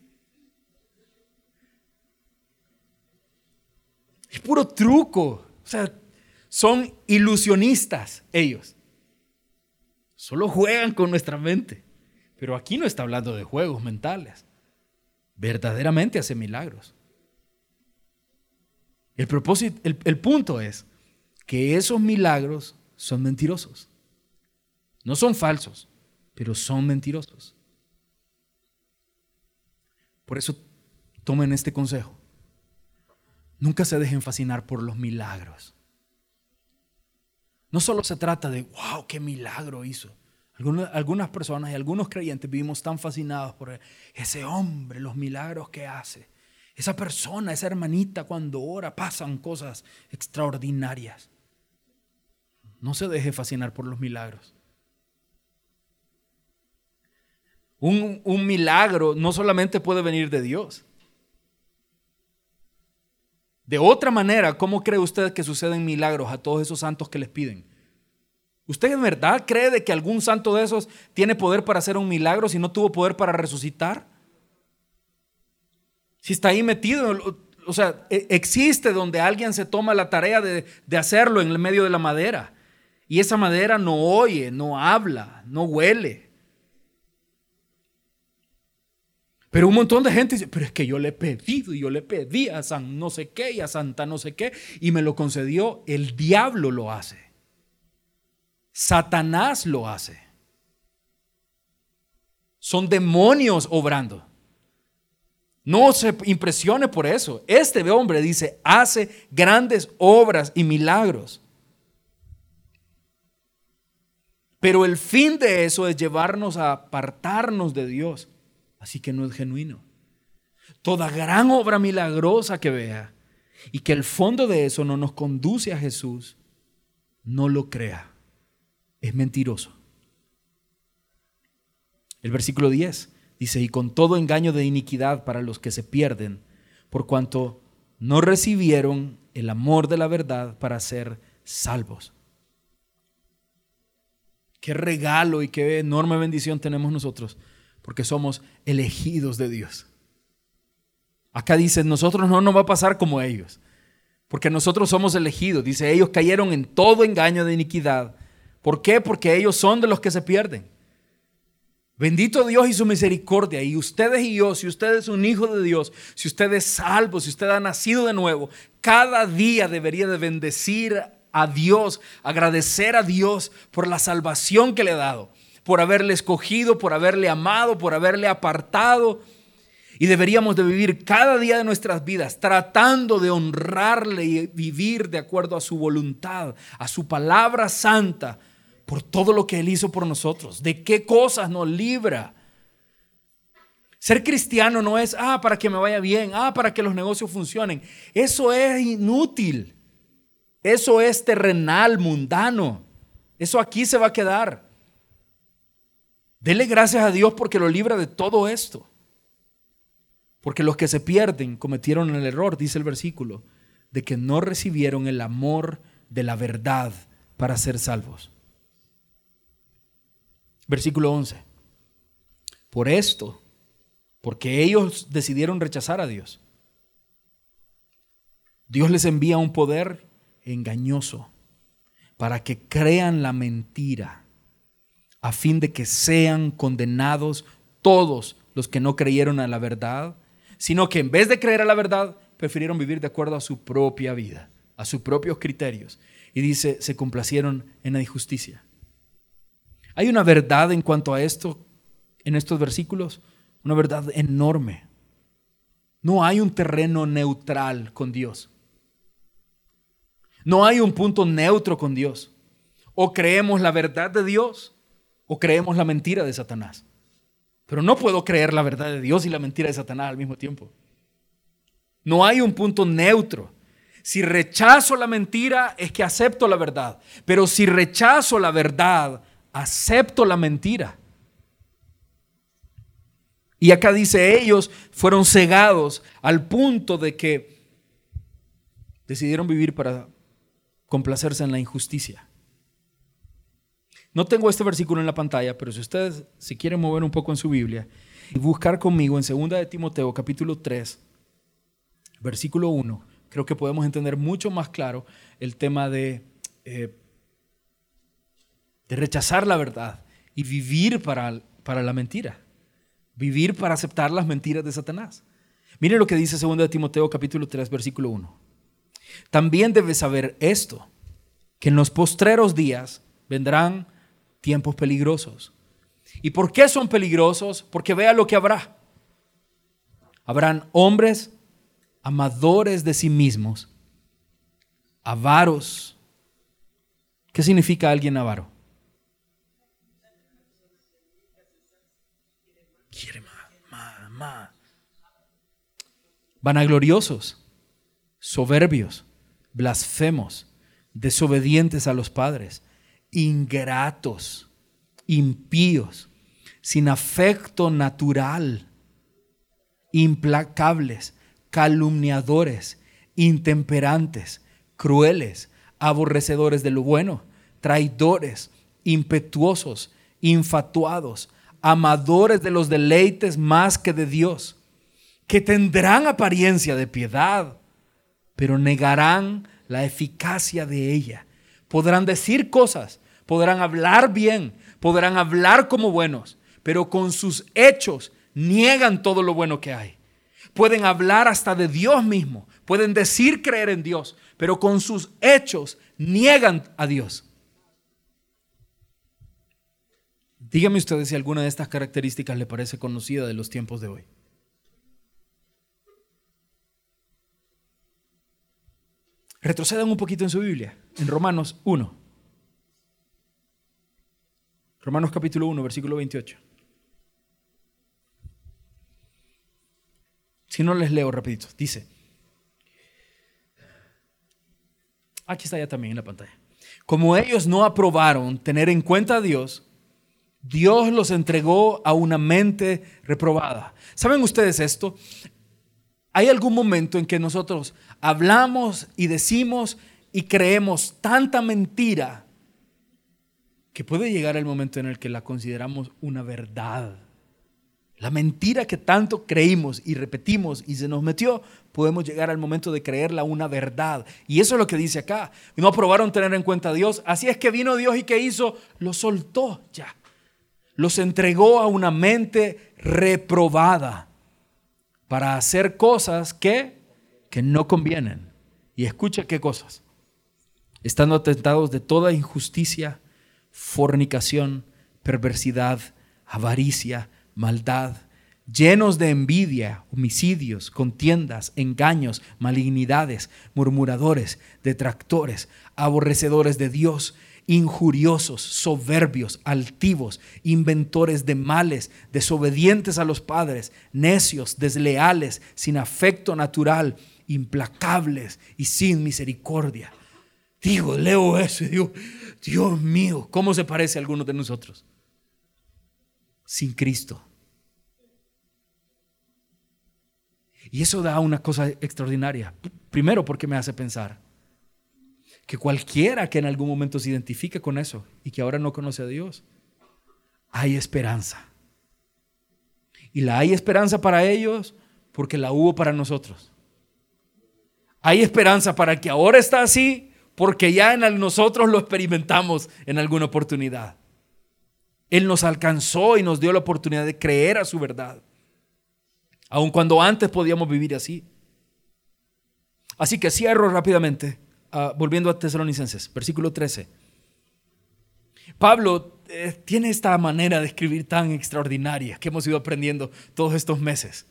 Es puro truco. O sea, son ilusionistas ellos. Solo juegan con nuestra mente. Pero aquí no está hablando de juegos mentales. Verdaderamente hace milagros. El propósito, el, el punto es que esos milagros son mentirosos. No son falsos, pero son mentirosos. Por eso tomen este consejo. Nunca se dejen fascinar por los milagros. No solo se trata de, wow, qué milagro hizo. Algunas, algunas personas y algunos creyentes vivimos tan fascinados por ese hombre, los milagros que hace. Esa persona, esa hermanita cuando ora, pasan cosas extraordinarias. No se deje fascinar por los milagros. Un, un milagro no solamente puede venir de Dios. De otra manera, ¿cómo cree usted que suceden milagros a todos esos santos que les piden? ¿Usted en verdad cree de que algún santo de esos tiene poder para hacer un milagro si no tuvo poder para resucitar? Si está ahí metido, o sea, existe donde alguien se toma la tarea de, de hacerlo en el medio de la madera. Y esa madera no oye, no habla, no huele. Pero un montón de gente dice, pero es que yo le he pedido y yo le pedí a San no sé qué y a Santa no sé qué y me lo concedió. El diablo lo hace. Satanás lo hace. Son demonios obrando. No se impresione por eso. Este hombre dice, hace grandes obras y milagros. Pero el fin de eso es llevarnos a apartarnos de Dios. Así que no es genuino. Toda gran obra milagrosa que vea y que el fondo de eso no nos conduce a Jesús, no lo crea. Es mentiroso. El versículo diez dice, y con todo engaño de iniquidad para los que se pierden, por cuanto no recibieron el amor de la verdad para ser salvos. Qué regalo y qué enorme bendición tenemos nosotros, porque somos elegidos de Dios. Acá dice, nosotros no nos va a pasar como ellos, porque nosotros somos elegidos. Dice, ellos cayeron en todo engaño de iniquidad. ¿Por qué? Porque ellos son de los que se pierden. Bendito Dios y su misericordia. Y ustedes y yo, si usted es un hijo de Dios, si usted es salvo, si usted ha nacido de nuevo, cada día debería de bendecir a Dios, agradecer a Dios por la salvación que le ha dado, por haberle escogido, por haberle amado, por haberle apartado. Y deberíamos de vivir cada día de nuestras vidas tratando de honrarle y vivir de acuerdo a su voluntad, a su palabra santa, por todo lo que Él hizo por nosotros. ¿De qué cosas nos libra? Ser cristiano no es, ah, para que me vaya bien, ah, para que los negocios funcionen. Eso es inútil. Eso es terrenal, mundano. Eso aquí se va a quedar. Dele gracias a Dios porque lo libra de todo esto. Porque los que se pierden cometieron el error, dice el versículo, de que no recibieron el amor de la verdad para ser salvos. Versículo once. Por esto, porque ellos decidieron rechazar a Dios, Dios les envía un poder engañoso para que crean la mentira, a fin de que sean condenados todos los que no creyeron a la verdad, sino que en vez de creer a la verdad, prefirieron vivir de acuerdo a su propia vida, a sus propios criterios. Y dice, se complacieron en la injusticia. Hay una verdad en cuanto a esto, en estos versículos, una verdad enorme. No hay un terreno neutral con Dios. No hay un punto neutro con Dios. O creemos la verdad de Dios o creemos la mentira de Satanás. Pero no puedo creer la verdad de Dios y la mentira de Satanás al mismo tiempo. No hay un punto neutro. Si rechazo la mentira, es que acepto la verdad. Pero si rechazo la verdad, acepto la mentira. Y acá dice, ellos fueron cegados al punto de que decidieron vivir para complacerse en la injusticia. No tengo este versículo en la pantalla, pero si ustedes se quieren mover un poco en su Biblia y buscar conmigo en segunda de Timoteo capítulo tres, versículo uno, creo que podemos entender mucho más claro el tema de, eh, de rechazar la verdad y vivir para, para la mentira. Vivir para aceptar las mentiras de Satanás. Miren lo que dice segunda de Timoteo capítulo tres, versículo uno. También debes saber esto, que en los postreros días vendrán tiempos peligrosos. ¿Y por qué son peligrosos? Porque vea lo que habrá. Habrán hombres amadores de sí mismos, avaros. ¿Qué significa alguien avaro? Quiere más, más, más. Vanagloriosos, soberbios, blasfemos, desobedientes a los padres, ingratos, impíos, sin afecto natural, implacables, calumniadores, intemperantes, crueles, aborrecedores de lo bueno, traidores, impetuosos, infatuados, amadores de los deleites más que de Dios, que tendrán apariencia de piedad, pero negarán la eficacia de ella. Podrán decir cosas, podrán hablar bien, podrán hablar como buenos, pero con sus hechos niegan todo lo bueno que hay. Pueden hablar hasta de Dios mismo, pueden decir creer en Dios, pero con sus hechos niegan a Dios. Díganme ustedes si alguna de estas características le parece conocida de los tiempos de hoy. Retrocedan un poquito en su Biblia, en Romanos uno. Romanos capítulo uno, versículo veintiocho. Si no les leo rapidito, dice, aquí está ya también en la pantalla. Como ellos no aprobaron tener en cuenta a Dios, Dios los entregó a una mente reprobada. ¿Saben ustedes esto? Hay algún momento en que nosotros hablamos y decimos y creemos tanta mentira que puede llegar el momento en el que la consideramos una verdad. La mentira que tanto creímos y repetimos y se nos metió, podemos llegar al momento de creerla una verdad. Y eso es lo que dice acá. No aprobaron tener en cuenta a Dios. Así es que vino Dios y ¿qué hizo? Los soltó ya. Los entregó a una mente reprobada para hacer cosas que, que no convienen. Y escucha qué cosas. Estando atentados de toda injusticia, fornicación, perversidad, avaricia, maldad, llenos de envidia, homicidios, contiendas, engaños, malignidades, murmuradores, detractores, aborrecedores de Dios, injuriosos, soberbios, altivos, inventores de males, desobedientes a los padres, necios, desleales, sin afecto natural, implacables y sin misericordia. Digo, leo eso y digo, Dios mío, ¿cómo se parece a alguno de nosotros? Sin Cristo. Y eso da una cosa extraordinaria. Primero, porque me hace pensar que cualquiera que en algún momento se identifique con eso y que ahora no conoce a Dios, hay esperanza. Y la hay esperanza para ellos porque la hubo para nosotros. Hay esperanza para el que ahora está así porque ya en nosotros lo experimentamos en alguna oportunidad. Él nos alcanzó y nos dio la oportunidad de creer a su verdad, aun cuando antes podíamos vivir así. Así que cierro rápidamente uh, volviendo a Tesalonicenses, versículo trece. Pablo eh, tiene esta manera de escribir tan extraordinaria que hemos ido aprendiendo todos estos meses.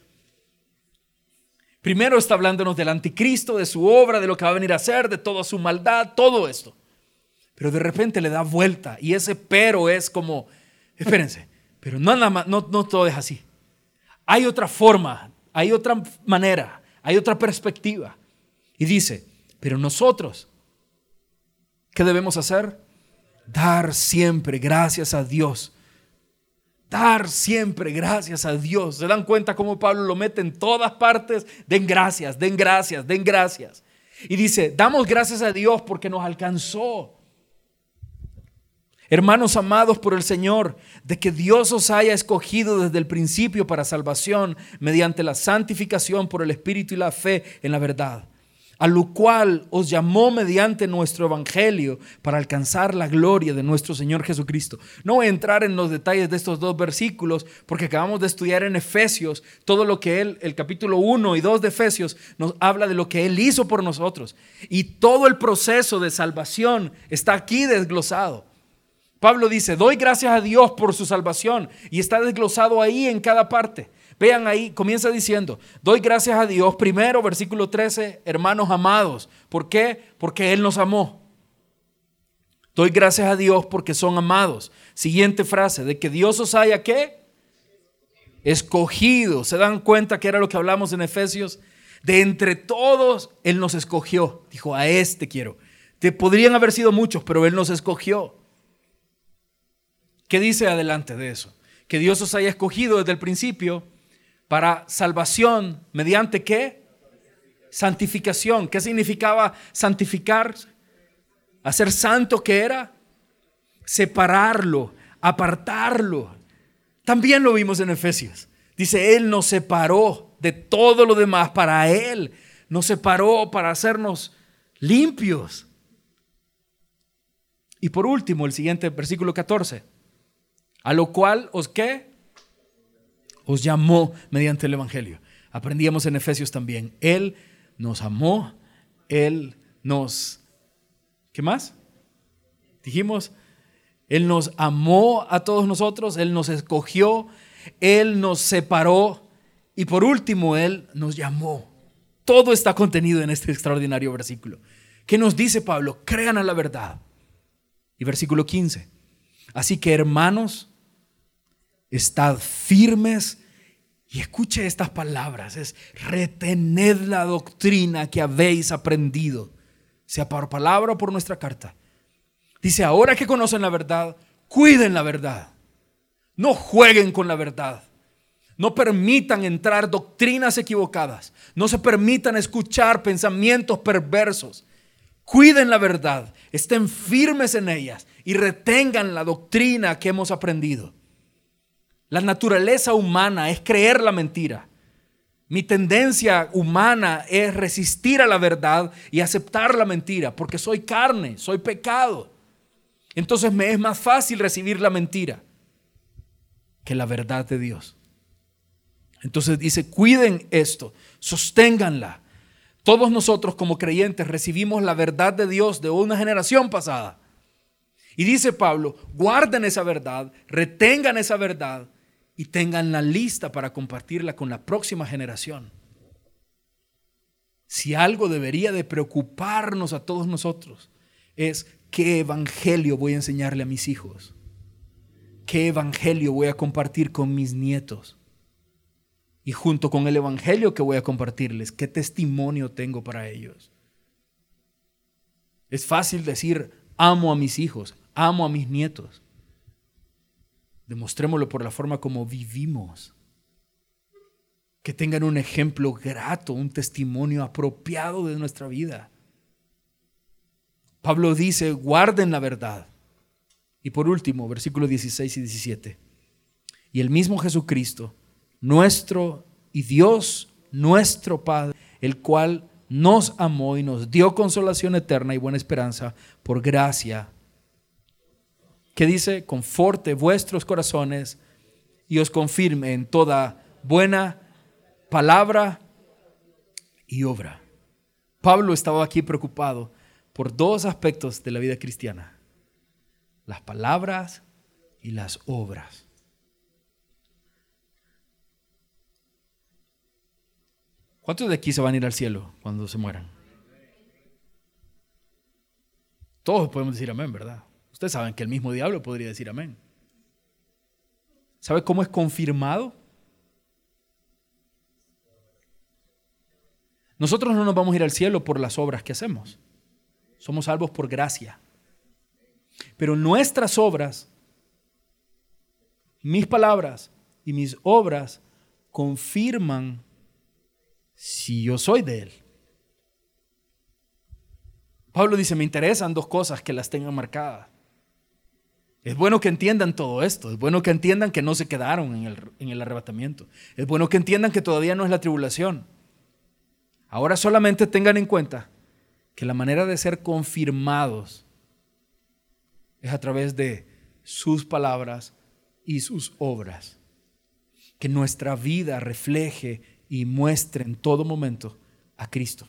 Primero está hablándonos del anticristo, de su obra, de lo que va a venir a hacer, de toda su maldad, todo esto. Pero de repente le da vuelta y ese pero es como, espérense, pero no, nada más, no, no todo es así. Hay otra forma, hay otra manera, hay otra perspectiva. Y dice, pero nosotros, ¿qué debemos hacer? Dar siempre gracias a Dios. Dar siempre gracias a Dios. ¿Se dan cuenta cómo Pablo lo mete en todas partes? Den gracias, den gracias, den gracias. Y dice, damos gracias a Dios porque nos alcanzó. Hermanos amados por el Señor, de que Dios os haya escogido desde el principio para salvación mediante la santificación por el Espíritu y la fe en la verdad, a lo cual os llamó mediante nuestro evangelio para alcanzar la gloria de nuestro Señor Jesucristo. No voy a entrar en los detalles de estos dos versículos porque acabamos de estudiar en Efesios todo lo que él, el capítulo uno y dos de Efesios nos habla de lo que Él hizo por nosotros. Y todo el proceso de salvación está aquí desglosado. Pablo dice, doy gracias a Dios por su salvación y está desglosado ahí en cada parte. Vean ahí, comienza diciendo, doy gracias a Dios, primero, versículo trece, hermanos amados. ¿Por qué? Porque Él nos amó. Doy gracias a Dios porque son amados. Siguiente frase, de que Dios os haya, ¿qué? Escogido. ¿Se dan cuenta que era lo que hablamos en Efesios? De entre todos, Él nos escogió. Dijo, a este quiero. Te podrían haber sido muchos, pero Él nos escogió. ¿Qué dice adelante de eso? Que Dios os haya escogido desde el principio para salvación, ¿mediante qué? Santificación. ¿Qué significaba santificar? Hacer santo, ¿qué era? Separarlo, apartarlo. También lo vimos en Efesios. Dice, Él nos separó de todo lo demás para Él. Nos separó para hacernos limpios. Y por último, el siguiente versículo catorce. A lo cual, ¿os qué? Os llamó mediante el evangelio. Aprendíamos en Efesios también. Él nos amó. Él nos... ¿Qué más? Dijimos, Él nos amó a todos nosotros. Él nos escogió. Él nos separó. Y por último, Él nos llamó. Todo está contenido en este extraordinario versículo. ¿Qué nos dice Pablo? Crean a la verdad. Y versículo quince. Así que, hermanos, estad firmes y escuche estas palabras, es retened la doctrina que habéis aprendido, sea por palabra o por nuestra carta. Dice, ahora que conocen la verdad, cuiden la verdad, no jueguen con la verdad, no permitan entrar doctrinas equivocadas, no se permitan escuchar pensamientos perversos. Cuiden la verdad, estén firmes en ellas y retengan la doctrina que hemos aprendido. La naturaleza humana es creer la mentira. Mi tendencia humana es resistir a la verdad y aceptar la mentira porque soy carne, soy pecado. Entonces me es más fácil recibir la mentira que la verdad de Dios. Entonces dice, cuiden esto, sosténganla. Todos nosotros como creyentes recibimos la verdad de Dios de una generación pasada. Y dice Pablo, guarden esa verdad, retengan esa verdad y tenganla lista para compartirla con la próxima generación. Si algo debería de preocuparnos a todos nosotros es qué evangelio voy a enseñarle a mis hijos, qué evangelio voy a compartir con mis nietos. Y junto con el evangelio que voy a compartirles, ¿qué testimonio tengo para ellos? Es fácil decir, amo a mis hijos, amo a mis nietos. Demostrémoslo por la forma como vivimos. Que tengan un ejemplo grato, un testimonio apropiado de nuestra vida. Pablo dice, guarden la verdad. Y por último, versículos dieciséis y diecisiete. Y el mismo Jesucristo, nuestro y Dios, nuestro Padre, el cual nos amó y nos dio consolación eterna y buena esperanza por gracia, que dice, conforte vuestros corazones y os confirme en toda buena palabra y obra. Pablo estaba aquí preocupado por dos aspectos de la vida cristiana: las palabras y las obras. ¿Cuántos de aquí se van a ir al cielo cuando se mueran? Todos podemos decir amén, ¿verdad? Ustedes saben que el mismo diablo podría decir amén. ¿Sabe cómo es confirmado? Nosotros no nos vamos a ir al cielo por las obras que hacemos. Somos salvos por gracia. Pero nuestras obras, mis palabras y mis obras confirman si yo soy de Él. Pablo dice, me interesan dos cosas que las tengan marcadas. Es bueno que entiendan todo esto. Es bueno que entiendan que no se quedaron en el, en el arrebatamiento. Es bueno que entiendan que todavía no es la tribulación. Ahora solamente tengan en cuenta que la manera de ser confirmados es a través de sus palabras y sus obras. Que nuestra vida refleje y muestre en todo momento a Cristo.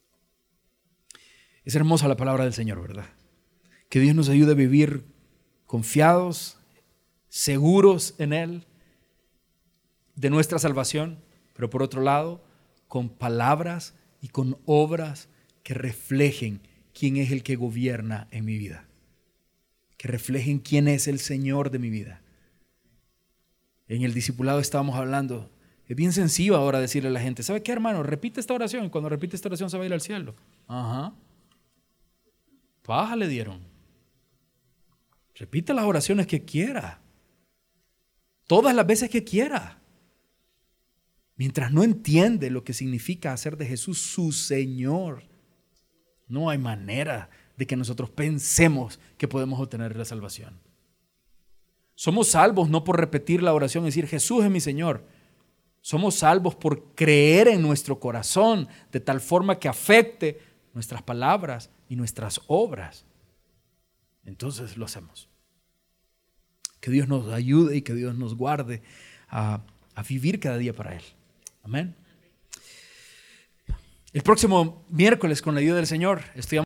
Es hermosa la palabra del Señor, ¿verdad? Que Dios nos ayude a vivir confiados, seguros en Él, de nuestra salvación, pero por otro lado, con palabras y con obras que reflejen quién es el que gobierna en mi vida, que reflejen quién es el Señor de mi vida. En el discipulado estábamos hablando, es bien sencillo ahora decirle a la gente, ¿sabe qué, hermano? Repite esta oración y cuando repite esta oración se va a ir al cielo. Ajá. Paja le dieron. Repita las oraciones que quiera, todas las veces que quiera. Mientras no entiende lo que significa hacer de Jesús su Señor, no hay manera de que nosotros pensemos que podemos obtener la salvación. Somos salvos no por repetir la oración y decir Jesús es mi Señor. Somos salvos por creer en nuestro corazón de tal forma que afecte nuestras palabras y nuestras obras. Entonces lo hacemos. Que Dios nos ayude y que Dios nos guarde a, a vivir cada día para Él. Amén. El próximo miércoles, con la ayuda del Señor, estudiamos